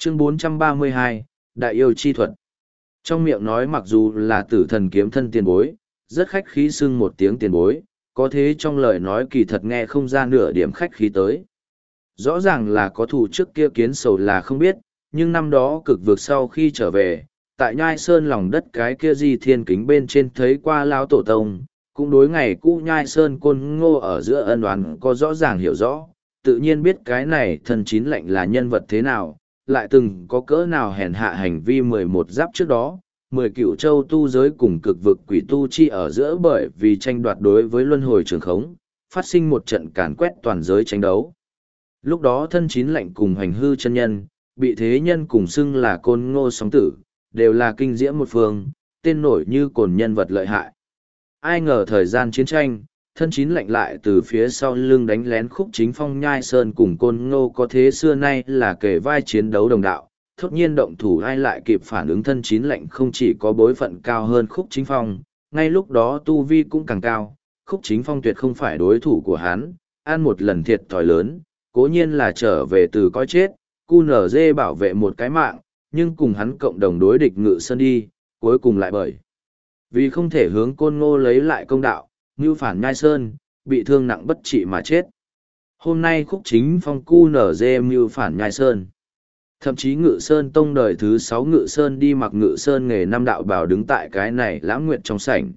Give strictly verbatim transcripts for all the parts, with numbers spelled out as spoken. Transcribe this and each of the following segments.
Chương bốn trăm ba mươi hai, Đại yêu chi thuật. Trong miệng nói mặc dù là tử thần kiếm thân tiền bối, rất khách khí xưng một tiếng tiền bối, có thế trong lời nói kỳ thật nghe không ra nửa điểm khách khí tới. Rõ ràng là có thù trước kia kiến sầu là không biết, nhưng năm đó cực vượt sau khi trở về, tại nhai sơn lòng đất cái kia di thiên kính bên trên thấy qua lao tổ tông, cũng đối ngày cũ nhai sơn côn ngô ở giữa ân oán có rõ ràng hiểu rõ, tự nhiên biết cái này thần chín lạnh là nhân vật thế nào, lại từng có cỡ nào hèn hạ hành vi mười một giáp trước đó, mười cựu châu tu giới cùng cực vực quỷ tu chi ở giữa bởi vì tranh đoạt đối với luân hồi trường khống, phát sinh một trận càn quét toàn giới tranh đấu. Lúc đó thân chín lạnh cùng hành hư chân nhân, bị thế nhân cùng xưng là côn ngô sóng tử, đều là kinh diễm một phương, tên nổi như cồn nhân vật lợi hại. Ai ngờ thời gian chiến tranh, thân chín lạnh lại từ phía sau lưng đánh lén khúc chính phong nhai sơn cùng côn ngô có thế xưa nay là kể vai chiến đấu đồng đạo, thốt nhiên động thủ ai lại kịp phản ứng thân chín lạnh không chỉ có bối phận cao hơn khúc chính phong, ngay lúc đó tu vi cũng càng cao, khúc chính phong tuyệt không phải đối thủ của hắn, ăn một lần thiệt thòi lớn, cố nhiên là trở về từ coi chết, cu nở dê bảo vệ một cái mạng, nhưng cùng hắn cộng đồng đối địch ngự sơn đi, cuối cùng lại bởi vì không thể hướng côn ngô lấy lại công đạo, mưu phản nhai sơn, bị thương nặng bất trị mà chết. Hôm nay khúc chính phong cu nở dê mưu phản nhai sơn. Thậm chí ngự sơn tông đời thứ sáu ngự sơn đi mặc ngự sơn nghề năm đạo bảo đứng tại cái này lãng nguyệt trong sảnh.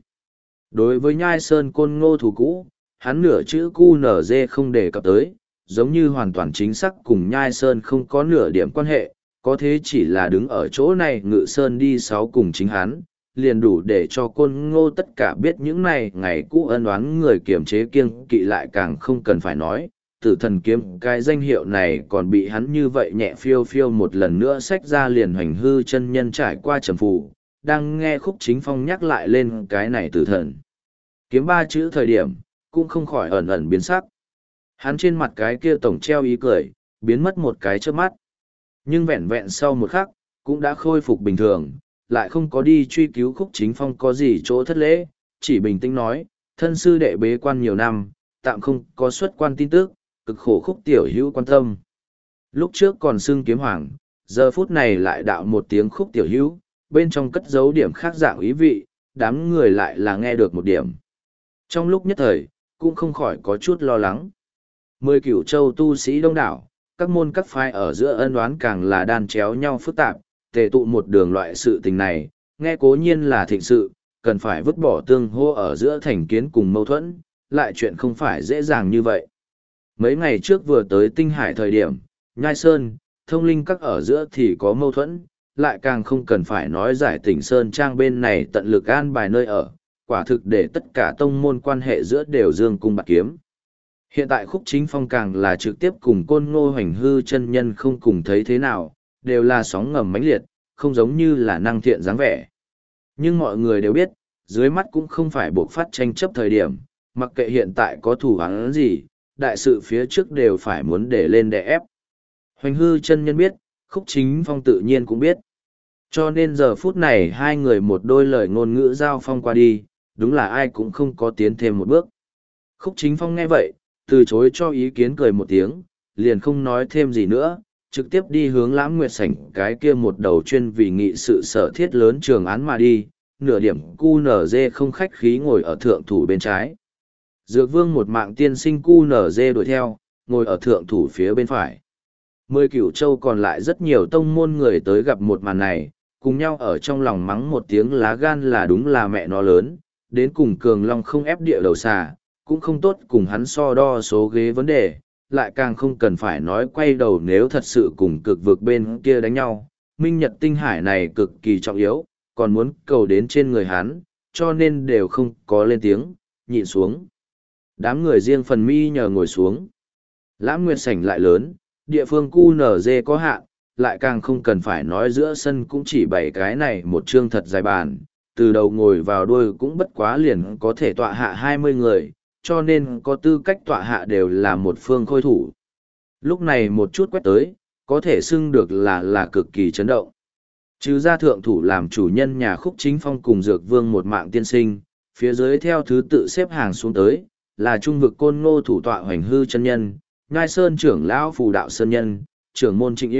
Đối với nhai sơn côn ngô thủ cũ, hắn nửa chữ cu nở dê không đề cập tới, giống như hoàn toàn chính xác cùng nhai sơn không có nửa điểm quan hệ, có thế chỉ là đứng ở chỗ này ngự sơn đi sáu cùng chính hắn, liền đủ để cho côn ngô tất cả biết những này ngày cũ ân oán người kiềm chế kiêng kỵ lại càng không cần phải nói. Tử thần kiếm cái danh hiệu này còn bị hắn như vậy nhẹ phiêu phiêu một lần nữa xách ra liền hoành hư chân nhân trải qua trầm phù, đang nghe khúc chính phong nhắc lại lên cái này tử thần. Kiếm ba chữ thời điểm, cũng không khỏi ẩn ẩn biến sắc. Hắn trên mặt cái kia tổng treo ý cười, biến mất một cái trước mắt. Nhưng vẹn vẹn sau một khắc, cũng đã khôi phục bình thường, lại không có đi truy cứu khúc chính phong có gì chỗ thất lễ, chỉ bình tĩnh nói, thân sư đệ bế quan nhiều năm, tạm không có xuất quan tin tức, cực khổ khúc tiểu hữu quan tâm. Lúc trước còn xưng kiếm hoàng, giờ phút này lại đạo một tiếng khúc tiểu hữu, bên trong cất dấu điểm khác dạng ý vị, đám người lại là nghe được một điểm. Trong lúc nhất thời, cũng không khỏi có chút lo lắng. Mười cửu châu tu sĩ đông đảo, các môn các phái ở giữa ân oán càng là đan chéo nhau phức tạp, tề tụ một đường loại sự tình này, nghe cố nhiên là thịnh sự, cần phải vứt bỏ tương hô ở giữa thành kiến cùng mâu thuẫn, lại chuyện không phải dễ dàng như vậy. Mấy ngày trước vừa tới Tinh Hải thời điểm, Nhai Sơn, thông linh các ở giữa thì có mâu thuẫn, lại càng không cần phải nói giải tỉnh Sơn Trang bên này tận lực an bài nơi ở, quả thực để tất cả tông môn quan hệ giữa đều dương cung bạc kiếm. Hiện tại khúc chính phong càng là trực tiếp cùng côn ngô hoành hư chân nhân không cùng thấy thế nào, đều là sóng ngầm mãnh liệt, không giống như là năng thiện dáng vẻ. Nhưng mọi người đều biết, dưới mắt cũng không phải buộc phát tranh chấp thời điểm, mặc kệ hiện tại có thủ án gì, đại sự phía trước đều phải muốn để lên để ép. Hoành hư chân nhân biết, khúc chính phong tự nhiên cũng biết. Cho nên giờ phút này hai người một đôi lời ngôn ngữ giao phong qua đi, đúng là ai cũng không có tiến thêm một bước. Khúc chính phong nghe vậy, từ chối cho ý kiến cười một tiếng, liền không nói thêm gì nữa, trực tiếp đi hướng lãm nguyệt sảnh cái kia một đầu chuyên vì nghị sự sở thiết lớn trường án mà đi, nửa điểm cu nở dê không khách khí ngồi ở thượng thủ bên trái. Dược vương một mạng tiên sinh cu nở dê đuổi theo, ngồi ở thượng thủ phía bên phải. Mười cửu châu còn lại rất nhiều tông môn người tới gặp một màn này, cùng nhau ở trong lòng mắng một tiếng lá gan là đúng là mẹ nó lớn, đến cùng cường long không ép địa đầu xà, cũng không tốt cùng hắn so đo số ghế vấn đề, lại càng không cần phải nói quay đầu nếu thật sự cùng cực vực bên kia đánh nhau. Minh Nhật Tinh Hải này cực kỳ trọng yếu, còn muốn cầu đến trên người hắn, cho nên đều không có lên tiếng, nhịn xuống. Đám người riêng phần mi nhờ ngồi xuống. Lãm nguyệt sảnh lại lớn, địa phương cu nở dê có hạn, lại càng không cần phải nói giữa sân cũng chỉ bảy cái này một chương thật dài bàn, từ đầu ngồi vào đuôi cũng bất quá liền có thể tọa hạ hai mươi người, cho nên có tư cách tọa hạ đều là một phương khôi thủ. Lúc này một chút quét tới, có thể xưng được là là cực kỳ chấn động. Trừ ra thượng thủ làm chủ nhân nhà khúc chính phong cùng dược vương một mạng tiên sinh, phía dưới theo thứ tự xếp hàng xuống tới, là trung vực côn ngô thủ tọa hoành hư chân nhân, ngai sơn trưởng lão phù đạo sơn nhân, trưởng môn trịnh yêu,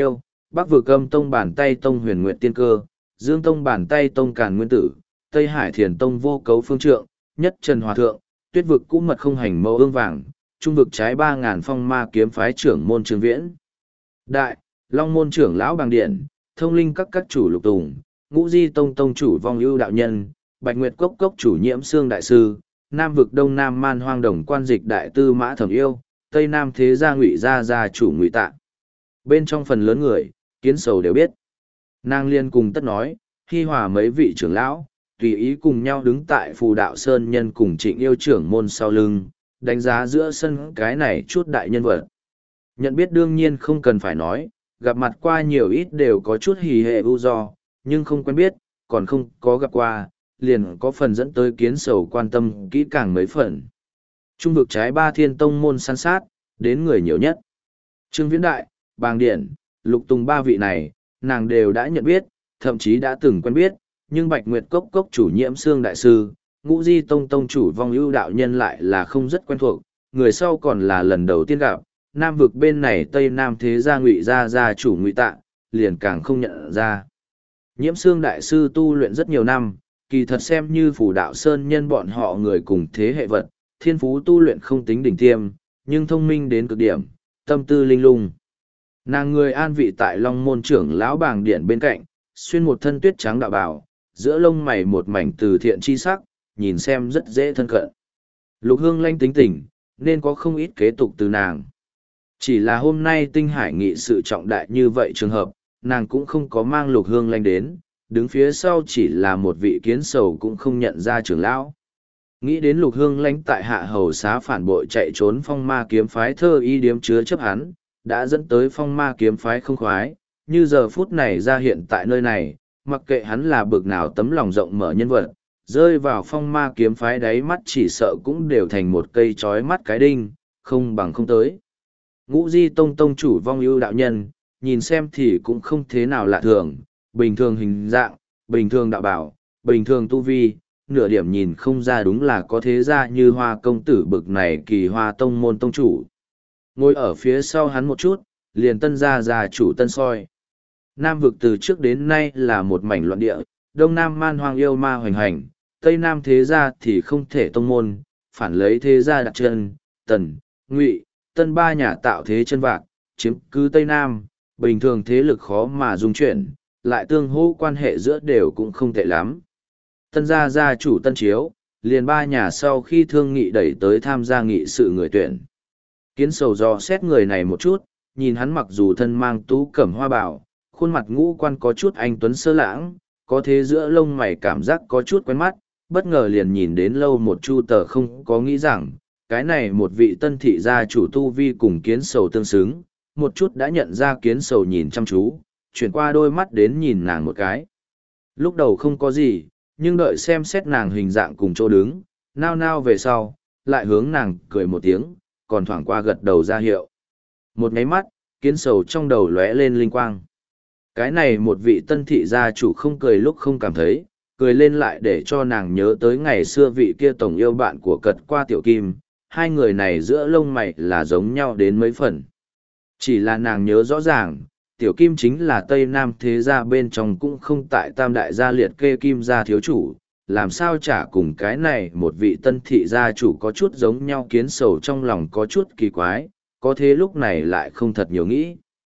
Bắc vực âm tông bản tay tông huyền nguyện tiên cơ, dương tông bản tay tông càn nguyên tử, Tây Hải thiền tông vô cấu phương trượng, nhất trần hòa thượng, tuyết vực cũ mật không hành mẫu ương vàng, trung vực trái ba ngàn phong ma kiếm phái trưởng môn trương viễn. Đại, long môn trưởng lão bàng điện, thông linh các các chủ lục tùng, ngũ di tông tông chủ vong ưu đạo nhân, bạch nguyệt cốc cốc chủ nhiễm xương đại sư, nam vực đông nam man hoang đồng quan dịch đại tư mã thẩm yêu, tây nam thế gia ngụy gia gia chủ ngụy tạ. Bên trong phần lớn người, kiến sầu đều biết. Nàng liên cùng tất nói, hi hòa mấy vị trưởng lão, tùy ý cùng nhau đứng tại phù đạo sơn nhân cùng trịnh yêu trưởng môn sau lưng, đánh giá giữa sân cái này chút đại nhân vật. Nhận biết đương nhiên không cần phải nói, gặp mặt qua nhiều ít đều có chút hì hệ ưu do, nhưng không quen biết, còn không có gặp qua, liền có phần dẫn tới kiến sầu quan tâm kỹ càng mấy phần. Trung vực trái ba thiên tông môn săn sát, đến người nhiều nhất. Trương Viễn Đại, Bàng Điện, Lục Tùng ba vị này, nàng đều đã nhận biết, thậm chí đã từng quen biết, nhưng Bạch Nguyệt Cốc Cốc chủ nhiễm xương đại sư, Ngũ Di Tông Tông chủ vong ưu đạo nhân lại là không rất quen thuộc, người sau còn là lần đầu tiên gặp, Nam vực bên này Tây Nam thế gia ngụy gia gia chủ ngụy tạ, liền càng không nhận ra. Nhiễm xương đại sư tu luyện rất nhiều năm, kỳ thật xem như phủ đạo sơn nhân bọn họ người cùng thế hệ vật, thiên phú tu luyện không tính đỉnh tiêm, nhưng thông minh đến cực điểm, tâm tư linh lung. Nàng người an vị tại Long môn trưởng lão Bàng Điện bên cạnh, xuyên một thân tuyết trắng đạo bào, giữa lông mày một mảnh từ thiện chi sắc, nhìn xem rất dễ thân cận. Lục Hương Lanh tính tình, nên có không ít kế tục từ nàng. Chỉ là hôm nay tinh hải nghị sự trọng đại như vậy trường hợp, nàng cũng không có mang Lục Hương Lanh đến, đứng phía sau chỉ là một vị kiến sầu cũng không nhận ra trưởng lão. Nghĩ đến Lục Hương Lanh tại hạ hầu xá phản bội chạy trốn phong ma kiếm phái thơ y điếm chứa chấp hắn, đã dẫn tới phong ma kiếm phái không khoái, như giờ phút này ra hiện tại nơi này, mặc kệ hắn là bực nào tấm lòng rộng mở nhân vật, rơi vào phong ma kiếm phái đáy mắt chỉ sợ cũng đều thành một cây trói mắt cái đinh, không bằng không tới. Ngũ Di Tông Tông chủ vong ưu đạo nhân, nhìn xem thì cũng không thế nào lạ thường, bình thường hình dạng, bình thường đạo bảo, bình thường tu vi, nửa điểm nhìn không ra đúng là có thế gia như hoa công tử bực này kỳ hoa tông môn tông chủ. Ngồi ở phía sau hắn một chút, liền tân gia gia chủ tân soi. Nam vực từ trước đến nay là một mảnh loạn địa, đông nam man hoang yêu ma hoành hành, tây nam thế gia thì không thể tông môn, phản lấy thế gia đặt chân, tần, ngụy, tân ba nhà tạo thế chân vạc, chiếm cứ tây nam, bình thường thế lực khó mà dung chuyển, lại tương hỗ quan hệ giữa đều cũng không tệ lắm. Tân gia gia chủ tân chiếu, liền ba nhà sau khi thương nghị đẩy tới tham gia nghị sự người tuyển. Kiến sầu do xét người này một chút, nhìn hắn mặc dù thân mang tú cẩm hoa bảo, khuôn mặt ngũ quan có chút anh tuấn sơ lãng, có thế giữa lông mày cảm giác có chút quen mắt, bất ngờ liền nhìn đến lâu một chu tờ không có nghĩ rằng, cái này một vị tân thị gia chủ tu vi cùng kiến sầu tương xứng, một chút đã nhận ra kiến sầu nhìn chăm chú, chuyển qua đôi mắt đến nhìn nàng một cái. Lúc đầu không có gì, nhưng đợi xem xét nàng hình dạng cùng chỗ đứng, nao nao về sau, lại hướng nàng cười một tiếng, còn thoảng qua gật đầu ra hiệu. Một nháy mắt, kiến sầu trong đầu lóe lên linh quang. Cái này một vị tân thị gia chủ không cười lúc không cảm thấy, cười lên lại để cho nàng nhớ tới ngày xưa vị kia tổng yêu bạn của cật qua tiểu kim, hai người này giữa lông mày là giống nhau đến mấy phần. Chỉ là nàng nhớ rõ ràng, tiểu kim chính là Tây Nam thế gia bên trong cũng không tại tam đại gia liệt kê kim gia thiếu chủ, làm sao chả cùng cái này một vị tân thị gia chủ có chút giống nhau kiến sầu trong lòng có chút kỳ quái, có thế lúc này lại không thật nhiều nghĩ.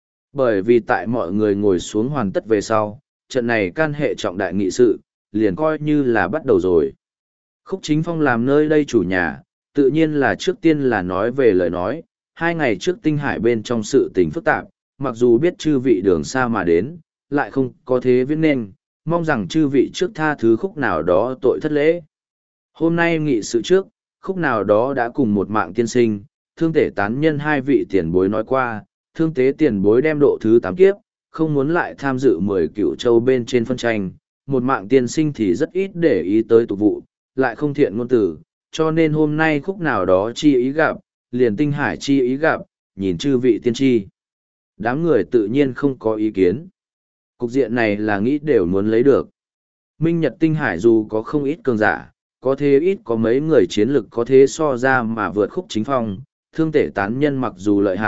Bởi vì tại mọi người ngồi xuống hoàn tất về sau, trận này can hệ trọng đại nghị sự, liền coi như là bắt đầu rồi. Khúc Chính Phong làm nơi đây chủ nhà, tự nhiên là trước tiên là nói về lời nói, hai ngày trước tinh hải bên trong sự tình phức tạp, mặc dù biết chư vị đường xa mà đến, lại không có thế viết nên, mong rằng chư vị trước tha thứ Khúc nào đó tội thất lễ. Hôm nay nghị sự trước, Khúc nào đó đã cùng một mạng tiên sinh, thương tể tán nhân hai vị tiền bối nói qua, thương tế tiền bối đem độ thứ tám kiếp, không muốn lại tham dự mười cựu châu bên trên phân tranh, một mạng tiên sinh thì rất ít để ý tới tục vụ, lại không thiện ngôn tử, cho nên hôm nay Khúc nào đó chi ý gặp, liền tinh hải chi ý gặp, nhìn chư vị tiên tri. Đám người tự nhiên không có ý kiến. Cục diện này là nghĩ đều muốn lấy được. Minh Nhật tinh hải dù có không ít cường giả, có thế ít có mấy người chiến lực có thế so ra mà vượt Khúc Chính Phong, thương tể tán nhân mặc dù lợi hại,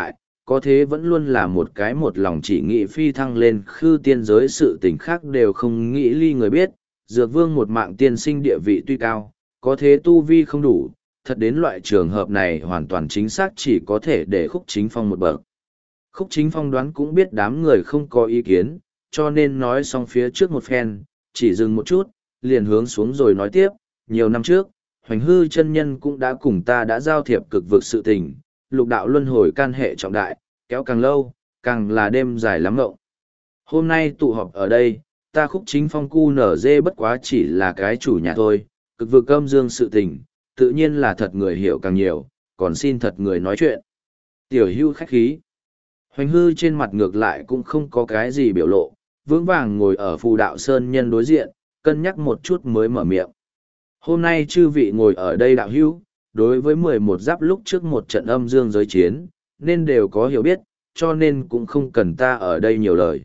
có thế vẫn luôn là một cái một lòng chỉ nghĩ phi thăng lên khư tiên giới, sự tình khác đều không nghĩ ly người biết. Dược vương một mạng tiên sinh địa vị tuy cao, có thế tu vi không đủ, thật đến loại trường hợp này hoàn toàn chính xác chỉ có thể để Khúc Chính Phong một bậc. Khúc Chính Phong đoán cũng biết đám người không có ý kiến, cho nên nói xong phía trước một phen, chỉ dừng một chút, liền hướng xuống rồi nói tiếp. Nhiều năm trước, Hoành Hư chân nhân cũng đã cùng ta đã giao thiệp cực vực sự tình, lục đạo luân hồi can hệ trọng đại, kéo càng lâu, càng là đêm dài lắm ngộng. Hôm nay tụ họp ở đây, ta Khúc Chính Phong cu nở dê bất quá chỉ là cái chủ nhà thôi, cực vực âm dương sự tình, tự nhiên là thật người hiểu càng nhiều, còn xin thật người nói chuyện. Tiểu Hưu khách khí. Hoành Hư trên mặt ngược lại cũng không có cái gì biểu lộ, vững vàng ngồi ở phù đạo sơn nhân đối diện, cân nhắc một chút mới mở miệng. Hôm nay chư vị ngồi ở đây đạo hữu, đối với mười một giáp lúc trước một trận âm dương giới chiến, nên đều có hiểu biết, cho nên cũng không cần ta ở đây nhiều lời.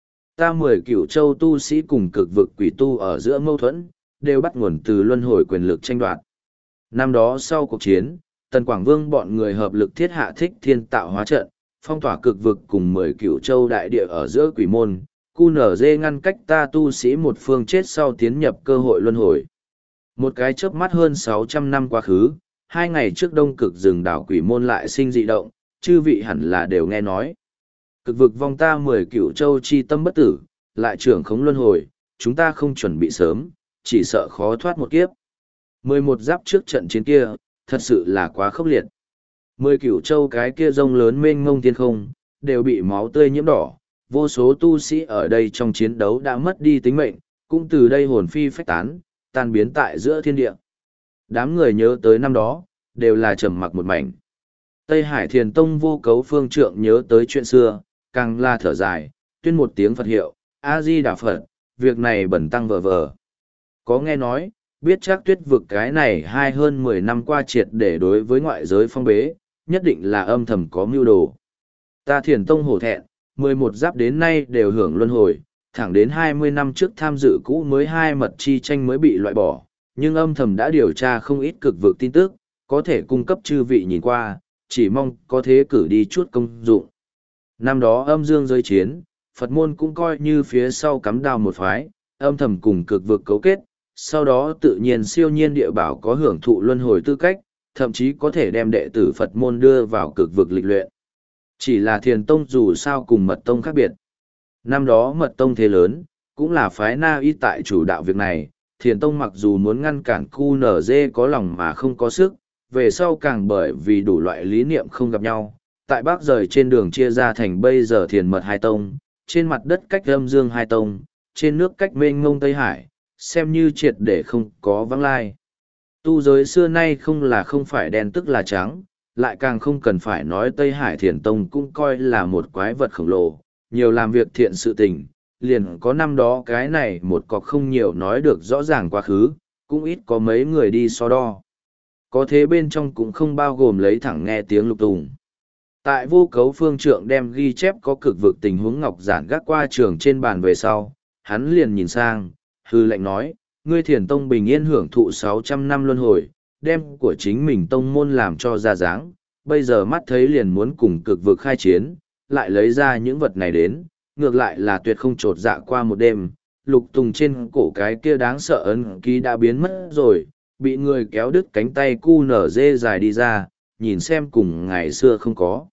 Ta mười cửu châu tu sĩ cùng cực vực quỷ tu ở giữa mâu thuẫn, đều bắt nguồn từ luân hồi quyền lực tranh đoạt. Năm đó sau cuộc chiến, Tần Quảng Vương bọn người hợp lực thiết hạ thích thiên tạo hóa trận, phong tỏa cực vực cùng mười cửu châu đại địa ở giữa quỷ môn, cu nở dê ngăn cách ta tu sĩ một phương chết sau tiến nhập cơ hội luân hồi. Một cái chớp mắt hơn sáu trăm năm quá khứ, hai ngày trước đông cực rừng đảo quỷ môn lại sinh dị động, chư vị hẳn là đều nghe nói. Cực vực vong ta mười cửu châu chi tâm bất tử, lại trưởng khống luân hồi, chúng ta không chuẩn bị sớm, chỉ sợ khó thoát một kiếp. Mười một giáp trước trận chiến kia, thật sự là quá khốc liệt. Mười cửu châu cái kia rông lớn mênh mông thiên không, đều bị máu tươi nhiễm đỏ, vô số tu sĩ ở đây trong chiến đấu đã mất đi tính mệnh, cũng từ đây hồn phi phách tán, tan biến tại giữa thiên địa. Đám người nhớ tới năm đó, đều là trầm mặc một mảnh. Tây Hải Thiền Tông Vô Cấu Phương Trượng nhớ tới chuyện xưa, càng là thở dài, tuyên một tiếng Phật hiệu, A-di-đà Phật, việc này bẩn tăng vờ vờ. Có nghe nói, biết chắc tuyết vực cái này hai hơn mười năm qua triệt để đối với ngoại giới phong bế, nhất định là âm thầm có mưu đồ. Ta Thiền Tông hổ thẹn, mười một giáp đến nay đều hưởng luân hồi, thẳng đến hai mươi năm trước tham dự cũ mới hai mật chi tranh mới bị loại bỏ, nhưng âm thầm đã điều tra không ít cực vực tin tức, có thể cung cấp chư vị nhìn qua, chỉ mong có thế cử đi chút công dụng. Năm đó âm dương giới chiến, Phật môn cũng coi như phía sau cắm đào một phái, âm thầm cùng cực vực cấu kết, sau đó tự nhiên siêu nhiên địa bảo có hưởng thụ luân hồi tư cách, thậm chí có thể đem đệ tử Phật môn đưa vào cực vực lịch luyện. Chỉ là Thiền Tông dù sao cùng Mật Tông khác biệt. Năm đó Mật Tông thế lớn, cũng là phái Na Y tại chủ đạo việc này, Thiền Tông mặc dù muốn ngăn cản cu nở dê có lòng mà không có sức, về sau càng bởi vì đủ loại lý niệm không gặp nhau, tại Bắc rời trên đường chia ra thành bây giờ Thiền Mật hai tông, trên mặt đất cách âm dương hai tông, trên nước cách mênh ngông Tây Hải, xem như triệt để không có vắng lai. Tu giới xưa nay không là không phải đen tức là trắng, lại càng không cần phải nói Tây Hải Thiền Tông cũng coi là một quái vật khổng lồ, nhiều làm việc thiện sự tình, liền có năm đó cái này một cọc không nhiều nói được rõ ràng quá khứ, cũng ít có mấy người đi so đo. Có thế bên trong cũng không bao gồm lấy thẳng nghe tiếng Lục Tùng. Tại Vô Cấu Phương Trượng đem ghi chép có cực vực tình huống ngọc giản gác qua trường trên bàn về sau, hắn liền nhìn sang, hư lệnh nói, ngươi Thiền Tông bình yên hưởng thụ sáu trăm năm luân hồi, đem của chính mình tông môn làm cho ra dáng, bây giờ mắt thấy liền muốn cùng cực vực khai chiến, lại lấy ra những vật này đến, ngược lại là tuyệt không trột dạ qua một đêm. Lục Tùng trên cổ cái kia đáng sợ ấn ký đã biến mất rồi, bị người kéo đứt cánh tay cu nở dê dài đi ra, nhìn xem cùng ngày xưa không có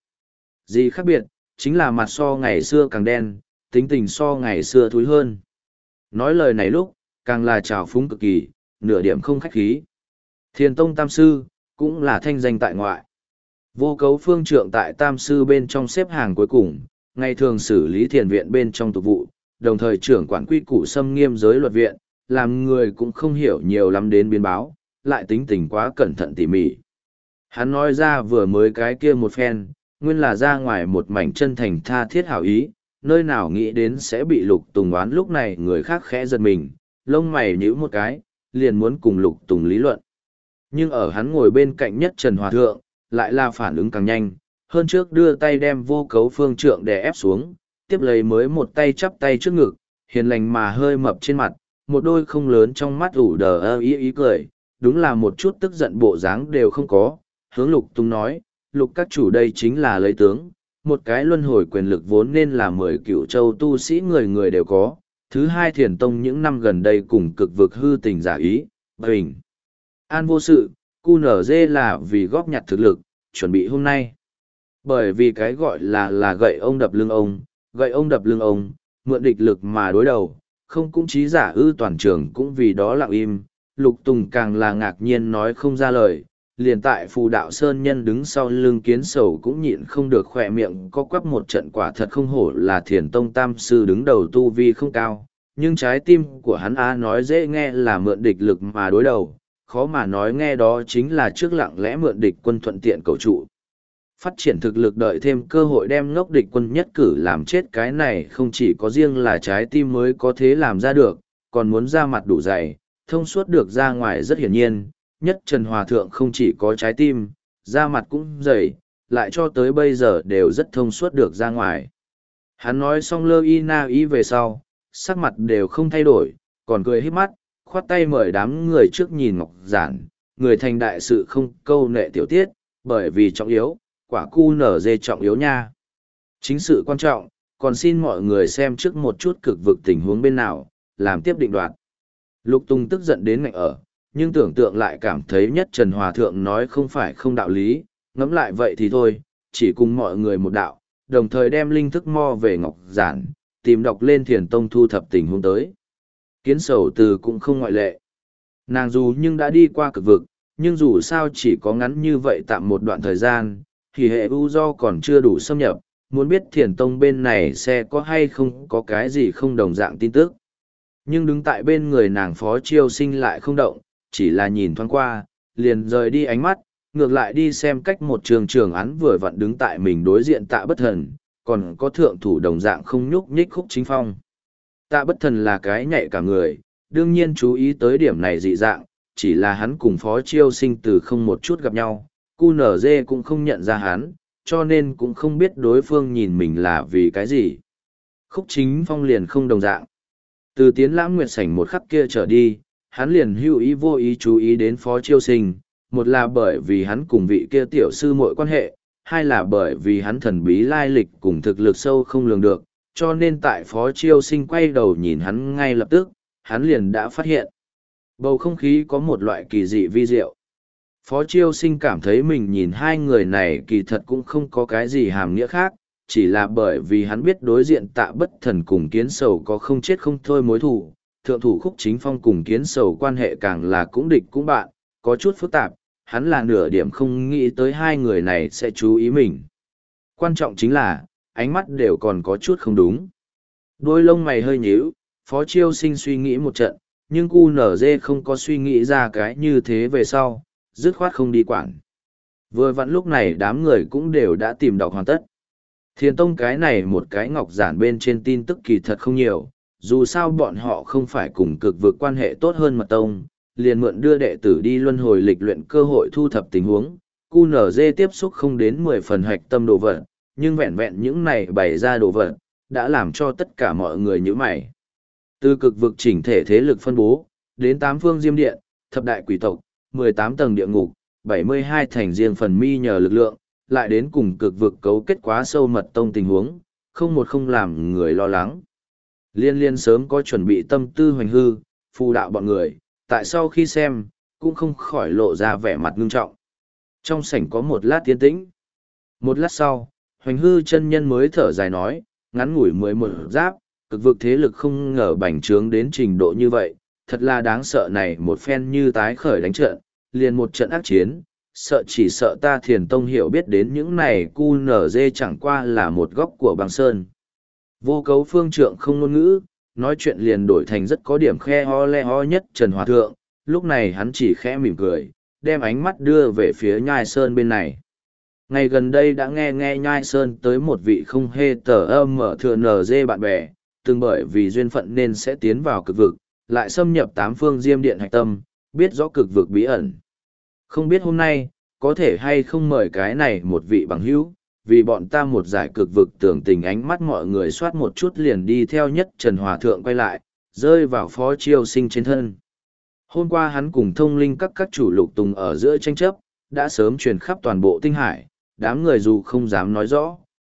gì khác biệt, chính là mặt so ngày xưa càng đen, tính tình so ngày xưa thúi hơn. Nói lời này lúc, càng là trào phúng cực kỳ, nửa điểm không khách khí. Thiền Tông Tam Sư, cũng là thanh danh tại ngoại. Vô Cấu Phương Trượng tại Tam Sư bên trong xếp hàng cuối cùng, ngày thường xử lý thiền viện bên trong tục vụ, đồng thời trưởng quản quy củ xâm nghiêm giới luật viện, làm người cũng không hiểu nhiều lắm đến biến báo, lại tính tình quá cẩn thận tỉ mỉ. Hắn nói ra vừa mới cái kia một phen, nguyên là ra ngoài một mảnh chân thành tha thiết hảo ý, nơi nào nghĩ đến sẽ bị Lục Tùng oán. Lúc này người khác khẽ giật mình, lông mày nhíu một cái, liền muốn cùng Lục Tùng lý luận. Nhưng ở hắn ngồi bên cạnh nhất Trần Hòa Thượng, lại là phản ứng càng nhanh, hơn trước đưa tay đem Vô Cấu Phương Trượng đè ép xuống, tiếp lấy mới một tay chắp tay trước ngực, hiền lành mà hơi mập trên mặt, một đôi không lớn trong mắt ủ đờ ơ ý ý cười, đúng là một chút tức giận bộ dáng đều không có, hướng Lục Tùng nói, Lục các chủ đây chính là lấy tướng, một cái luân hồi quyền lực vốn nên là mười cựu châu tu sĩ người người đều có, thứ hai thiền tông những năm gần đây cùng cực vực hư tình giả ý, bình. An vô sự, cu nở dê là vì góp nhặt thực lực, chuẩn bị hôm nay. Bởi vì cái gọi là là gậy ông đập lưng ông, gậy ông đập lưng ông, mượn địch lực mà đối đầu, không cũng trí giả ư toàn trường cũng vì đó lặng im, Lục Tùng càng là ngạc nhiên nói không ra lời, liền tại phù đạo sơn nhân đứng sau lưng kiến sầu cũng nhịn không được khỏe miệng có quắp một trận quả thật không hổ là thiền tông tam sư đứng đầu tu vi không cao, nhưng trái tim của hắn á nói dễ nghe là mượn địch lực mà đối đầu, khó mà nói nghe đó chính là trước lặng lẽ mượn địch quân thuận tiện cầu trụ. Phát triển thực lực đợi thêm cơ hội đem ngốc địch quân nhất cử làm chết cái này không chỉ có riêng là trái tim mới có thế làm ra được, còn muốn ra mặt đủ dày, thông suốt được ra ngoài rất hiển nhiên, nhất Trần Hòa Thượng không chỉ có trái tim, da mặt cũng dày, lại cho tới bây giờ đều rất thông suốt được ra ngoài. Hắn nói xong lơ y na y về sau, sắc mặt đều không thay đổi, còn cười híp mắt, khoát tay mời đám người trước nhìn ngọc giản, người thành đại sự không câu nệ tiểu tiết, bởi vì trọng yếu, quả cu nở dê trọng yếu nha. Chính sự quan trọng, còn xin mọi người xem trước một chút cực vực tình huống bên nào, làm tiếp định đoạt. Lục Tùng tức giận đến ngạnh ở, nhưng tưởng tượng lại cảm thấy nhất Trần Hòa Thượng nói không phải không đạo lý, ngẫm lại vậy thì thôi, chỉ cùng mọi người một đạo, đồng thời đem linh thức mo về ngọc giản, tìm đọc lên thiền tông thu thập tình huống tới. Kiến sầu từ cũng không ngoại lệ. Nàng dù nhưng đã đi qua cực vực, nhưng dù sao chỉ có ngắn như vậy tạm một đoạn thời gian, thì hệ u do còn chưa đủ xâm nhập, muốn biết thiền tông bên này sẽ có hay không có cái gì không đồng dạng tin tức. Nhưng đứng tại bên người nàng phó chiêu sinh lại không động, chỉ là nhìn thoáng qua, liền rời đi ánh mắt, ngược lại đi xem cách một trường trường án vừa vặn đứng tại mình đối diện Tạ Bất Thần, còn có thượng thủ đồng dạng không nhúc nhích Khúc Chính Phong. Tạ Bất Thần là cái nhạy cả người, đương nhiên chú ý tới điểm này dị dạng, chỉ là hắn cùng phó chiêu sinh từ không một chút gặp nhau, cu nở dê cũng không nhận ra hắn, cho nên cũng không biết đối phương nhìn mình là vì cái gì. Khúc Chính Phong liền không đồng dạng. Từ tiến lãng nguyệt sảnh một khắc kia trở đi, hắn liền hữu ý vô ý chú ý đến phó chiêu sinh, một là bởi vì hắn cùng vị kia tiểu sư muội quan hệ, hai là bởi vì hắn thần bí lai lịch cùng thực lực sâu không lường được, cho nên tại phó chiêu sinh quay đầu nhìn hắn ngay lập tức, hắn liền đã phát hiện. Bầu không khí có một loại kỳ dị vi diệu. Phó chiêu sinh cảm thấy mình nhìn hai người này kỳ thật cũng không có cái gì hàm nghĩa khác, chỉ là bởi vì hắn biết đối diện Tạ Bất Thần cùng kiến sầu có không chết không thôi mối thù, thượng thủ Khúc Chính Phong cùng kiến sầu quan hệ càng là cũng địch cũng bạn, có chút phức tạp, hắn là nửa điểm không nghĩ tới hai người này sẽ chú ý mình. Quan trọng chính là, ánh mắt đều còn có chút không đúng. Đôi lông mày hơi nhíu, phó chiêu sinh suy nghĩ một trận, nhưng cu nở dê không có suy nghĩ ra cái như thế về sau, dứt khoát không đi quản. Vừa vặn lúc này đám người cũng đều đã tìm đọc hoàn tất. Thiền tông cái này một cái ngọc giản bên trên tin tức kỳ thật không nhiều, dù sao bọn họ không phải cùng cực vực quan hệ tốt hơn mật tông, liền mượn đưa đệ tử đi luân hồi lịch luyện cơ hội thu thập tình huống, cu nở dê tiếp xúc không đến mười phần hạch tâm đồ vật, nhưng vẹn vẹn những này bày ra đồ vật, đã làm cho tất cả mọi người nhíu mày. Từ cực vực chỉnh thể thế lực phân bố, đến tám phương diêm điện, thập đại quỷ tộc, mười tám tầng địa ngục, bảy mươi hai thành riêng phần mi nhờ lực lượng, lại đến cùng cực vực cấu kết quá sâu mật tông tình huống, không một không làm người lo lắng. Liên liên sớm có chuẩn bị tâm tư hoành hư, phù đạo bọn người, tại sau khi xem, cũng không khỏi lộ ra vẻ mặt ngưng trọng. Trong sảnh có một lát tiến tĩnh. Một lát sau, hoành hư chân nhân mới thở dài nói, ngắn ngủi mới một giáp, cực vực thế lực không ngờ bành trướng đến trình độ như vậy, thật là đáng sợ này một phen như tái khởi đánh trận, liền một trận ác chiến, sợ chỉ sợ ta thiền tông hiểu biết đến những này cu nở dê chẳng qua là một góc của băng sơn. Vô cấu phương trượng không ngôn ngữ, nói chuyện liền đổi thành rất có điểm khe ho le ho nhất Trần Hòa Thượng, lúc này hắn chỉ khẽ mỉm cười, đem ánh mắt đưa về phía Nhai Sơn bên này. Ngày gần đây đã nghe nghe Nhai Sơn tới một vị không hê tờ âm mở thừa nở dê bạn bè, từng bởi vì duyên phận nên sẽ tiến vào cực vực, lại xâm nhập tám phương diêm điện hạch tâm, biết rõ cực vực bí ẩn. Không biết hôm nay, có thể hay không mời cái này một vị bằng hữu, vì bọn ta một giải cực vực tưởng tình ánh mắt mọi người soát một chút liền đi theo nhất Trần Hòa Thượng quay lại, rơi vào phó chiêu sinh trên thân. Hôm qua hắn cùng thông linh các các chủ lục tùng ở giữa tranh chấp, đã sớm truyền khắp toàn bộ tinh hải, đám người dù không dám nói rõ,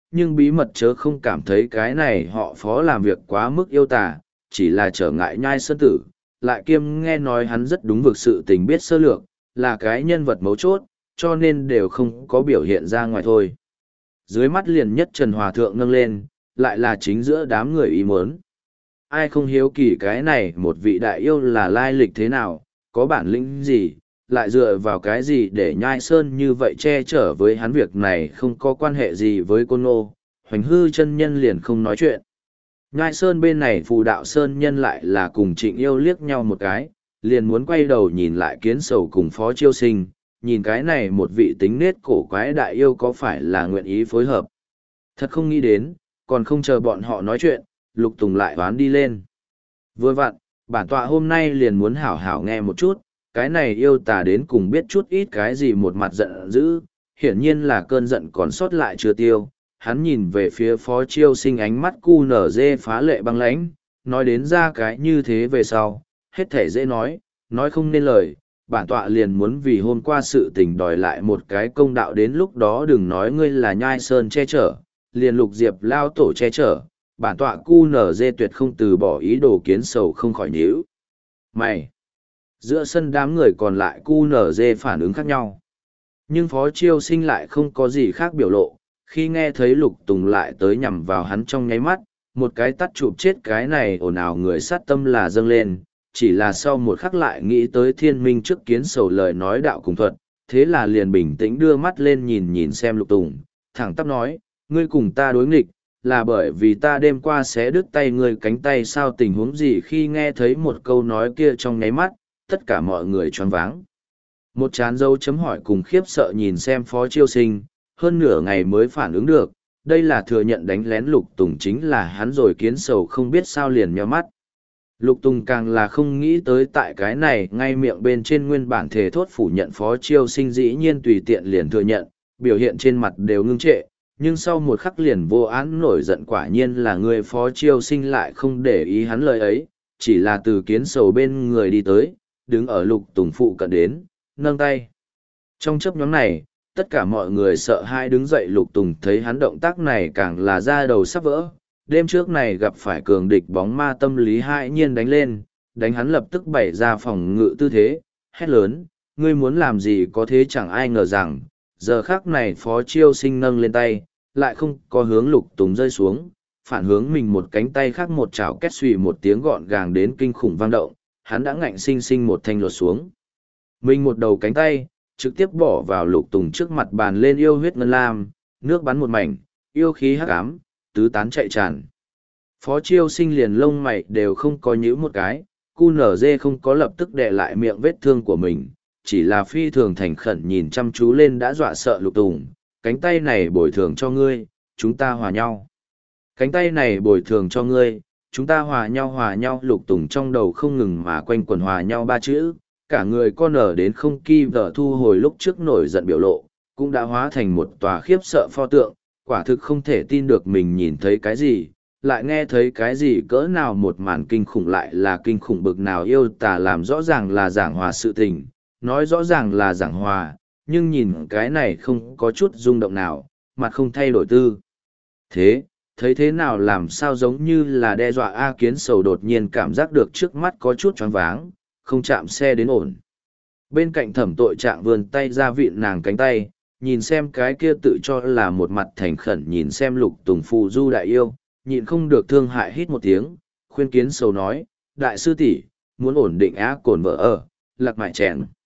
nhưng bí mật chớ không cảm thấy cái này họ Phó làm việc quá mức yêu tà, chỉ là trở ngại Nhai Sơn Tử, lại kiêm nghe nói hắn rất đúng vực sự tình biết sơ lược, là cái nhân vật mấu chốt, cho nên đều không có biểu hiện ra ngoài thôi. Dưới mắt liền nhất Trần Hòa Thượng nâng lên, lại là chính giữa đám người ý muốn. Ai không hiếu kỳ cái này một vị đại yêu là lai lịch thế nào, có bản lĩnh gì, lại dựa vào cái gì để Nhai Sơn như vậy che chở với hắn, việc này không có quan hệ gì với Côn Ngô. Hoành Hư chân nhân liền không nói chuyện. Nhai Sơn bên này Phù Đạo Sơn nhân lại là cùng Trịnh Yêu liếc nhau một cái, liền muốn quay đầu nhìn lại Kiến Sầu cùng Phó Chiêu Sinh, nhìn cái này một vị tính nết cổ quái đại yêu có phải là nguyện ý phối hợp. Thật không nghĩ đến, còn không chờ bọn họ nói chuyện, Lục Tùng lại đoán đi lên. Vừa vặn, bản tọa hôm nay liền muốn hảo hảo nghe một chút, cái này yêu tà đến cùng biết chút ít cái gì, một mặt giận dữ, hiển nhiên là cơn giận còn sót lại chưa tiêu. Hắn nhìn về phía Phó Chiêu Sinh, ánh mắt cu nở dê phá lệ băng lãnh, nói đến ra cái như thế về sau, hết thể dễ nói, nói không nên lời, bản tọa liền muốn vì hôm qua sự tình đòi lại một cái công đạo, đến lúc đó đừng nói ngươi là Nhai Sơn che chở, liền Lục Diệp lao tổ che chở, bản tọa cu nở dê tuyệt không từ bỏ ý đồ. Kiến Sầu không khỏi nhíu mày. Giữa sân đám người còn lại cu nở dê phản ứng khác nhau. Nhưng Phó Chiêu Sinh lại không có gì khác biểu lộ, khi nghe thấy Lục Tùng lại tới nhằm vào hắn trong nháy mắt, một cái tắt chụp chết cái này ồn ào người sát tâm là dâng lên, chỉ là sau một khắc lại nghĩ tới Thiên Minh trước Kiến Sầu lời nói đạo cùng thuật, thế là liền bình tĩnh đưa mắt lên nhìn nhìn xem Lục Tùng, thẳng tắp nói, ngươi cùng ta đối nghịch, là bởi vì ta đêm qua xé đứt tay ngươi cánh tay sao? Tình huống gì? Khi nghe thấy một câu nói kia trong nháy mắt, tất cả mọi người choáng váng. Một chán dấu chấm hỏi cùng khiếp sợ nhìn xem Phó Chiêu Sinh, hơn nửa ngày mới phản ứng được, đây là thừa nhận đánh lén Lục Tùng chính là hắn rồi. Kiến Sầu không biết sao liền nhíu mắt. Lục Tùng càng là không nghĩ tới tại cái này ngay miệng bên trên nguyên bản thề thốt phủ nhận Phó Chiêu Sinh dĩ nhiên tùy tiện liền thừa nhận, biểu hiện trên mặt đều ngưng trệ, nhưng sau một khắc liền vô án nổi giận, quả nhiên là người. Phó Chiêu Sinh lại không để ý hắn lời ấy, chỉ là từ Kiến Sầu bên người đi tới, đứng ở Lục Tùng phụ cận đến, nâng tay. Trong chớp nhoáng này, tất cả mọi người sợ hãi đứng dậy. Lục Tùng thấy hắn động tác này càng là da đầu sắp vỡ. Đêm trước này gặp phải cường địch bóng ma tâm lý hãi nhiên đánh lên, đánh hắn lập tức bày ra phòng ngự tư thế, hét lớn, ngươi muốn làm gì có thế? Chẳng ai ngờ rằng, giờ khắc này Phó Chiêu Sinh nâng lên tay, lại không có hướng Lục Tùng rơi xuống, phản hướng mình một cánh tay khác một chảo két xùy một tiếng gọn gàng đến kinh khủng vang động, hắn đã ngạnh sinh sinh một thanh lột xuống. Mình một đầu cánh tay, trực tiếp bỏ vào Lục Tùng trước mặt bàn lên yêu huyết ngân lam, nước bắn một mảnh, yêu khí hắc ám, tứ tán chạy tràn. Phó Chiêu Sinh liền lông mày đều không có nhíu một cái, cu nở dê không có lập tức đè lại miệng vết thương của mình, chỉ là phi thường thành khẩn nhìn chăm chú lên đã dọa sợ Lục Tùng, cánh tay này bồi thường cho ngươi, chúng ta hòa nhau. Cánh tay này bồi thường cho ngươi, chúng ta hòa nhau hòa nhau. Lục Tùng trong đầu không ngừng mà quanh quần hòa nhau ba chữ, cả người con ở đến không kỳ vợ thu hồi lúc trước nổi giận biểu lộ, cũng đã hóa thành một tòa khiếp sợ pho tượng, quả thực không thể tin được mình nhìn thấy cái gì, lại nghe thấy cái gì, cỡ nào một màn kinh khủng, lại là kinh khủng bực nào. Yêu tà làm rõ ràng là giảng hòa sự tình, nói rõ ràng là giảng hòa, nhưng nhìn cái này không có chút rung động nào, mặt không thay đổi tư. Thế, thấy thế nào làm sao giống như là đe dọa A. Kiến Sầu đột nhiên cảm giác được trước mắt có chút choáng váng, không chạm xe đến ổn. Bên cạnh Thẩm Tội Trạng vươn tay ra vịn nàng cánh tay, nhìn xem cái kia tự cho là một mặt thành khẩn nhìn xem Lục Tùng phù du đại yêu, nhịn không được thương hại hít một tiếng, khuyên Kiến Sầu nói, đại sư tỷ muốn ổn định á cồn vợ ở, lạc mại chèn.